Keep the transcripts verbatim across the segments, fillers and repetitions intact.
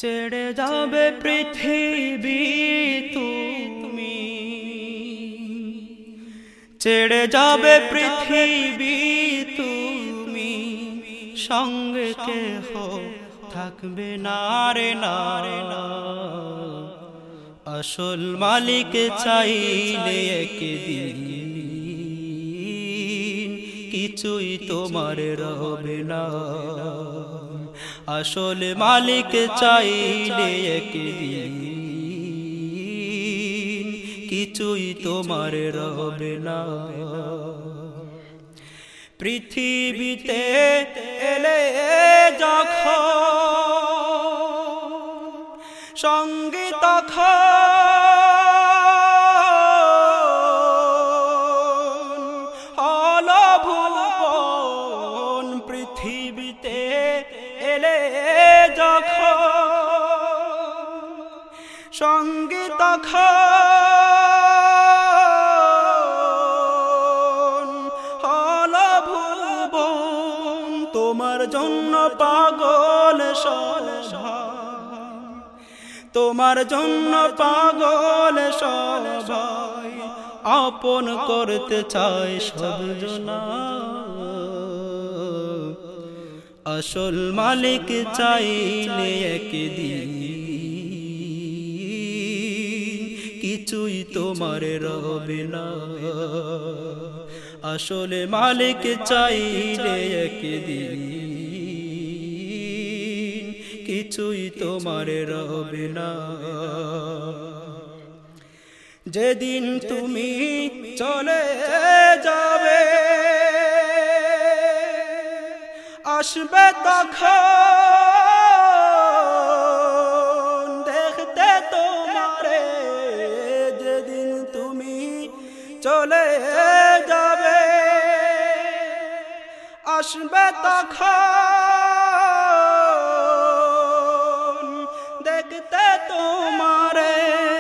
ছেড়ে যাবে পৃথিবী তুমি, ছেড়ে যাবে পৃথিবী তুমি, সঙ্গে কেহ থাকবে না রে না রে না। আসল মালিক চাইলে একদিন কিছুই তোমার রবে না। আসল মালিক চাইলে একদিন কিছুই তোমার রবে না। পৃথিবীতে এলে যখন সঙ্গে তখন হল ভুবন। পৃথিবীতে এলে যখন সঙ্গে তখন হল ভুবন। তোমার জন্য পাগল সবাই, তোমার জন্য পাগল সবাই, আপন করতে চায় সব জনা। আসল মালিক চাইলে একদিন কিছুই তোমার রবে না। আসল মালিক চাইলে একদিন কিছুই তোমার রবে না। যেদিন তুমি চলে যাবে আসবে তখন দেখতে তোমারে। যেদিন তুমি চলে যাবে আসবে তখন দেখতে তোমারে।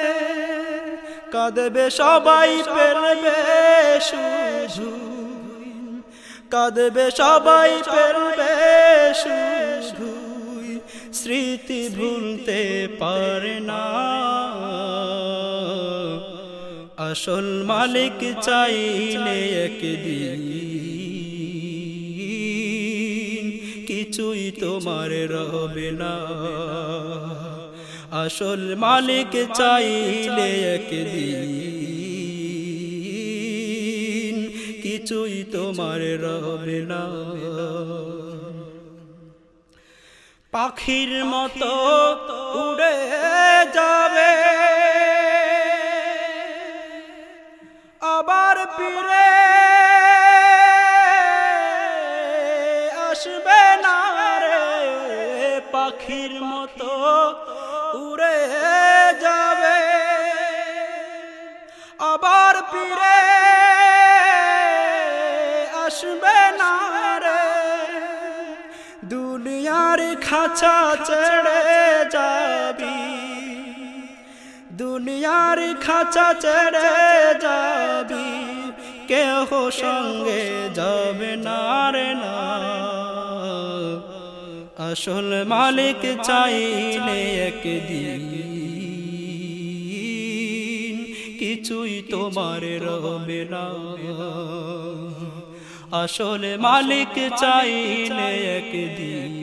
কাঁদবে সবাই পেলবে শুধু, কাঁদবে সবাই পেলবে শুধু, স্মৃতি ভুলতে পারে না। আসল মালিক চাইলে একদিন কিছুই তোমার রবে না। আসল মালিক চাইলে একদিন কিছুই তোমার রবে না। পাখির মতো উড়ে যাবে আবার ফিরে আসবে না রে। পাখির মতো উড়ে যাবে আবার ফিরে আসবে না রে। দুনিয়ার খাঁচা ছেড়ে যাবি, দুনিয়ার খাঁচা ছেড়ে যাবি, কেহ সঙ্গে যাবে না রে না। আসল মালিক চাইলে একদিন কিছুই তোমার রবে না। আসল মালিক চাইলে একদিন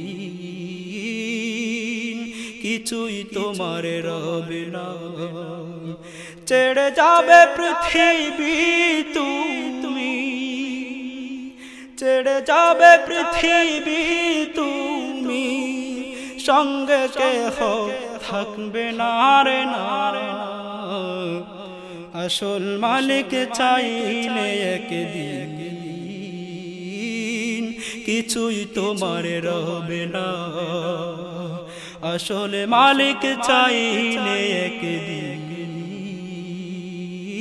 কিছুই তোমার রবে না। ছেড়ে যাবে পৃথিবী তুমি, ছেড়ে যাবে পৃথিবী তুমি, সঙ্গে কেহ থাকবে না রে না। আসল মালিক চাইলে একদিন কিছুই তোমার রবে না। আসল মালিক চাইলে একদিন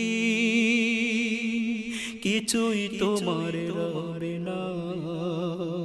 কিছুই তোমার রবে না।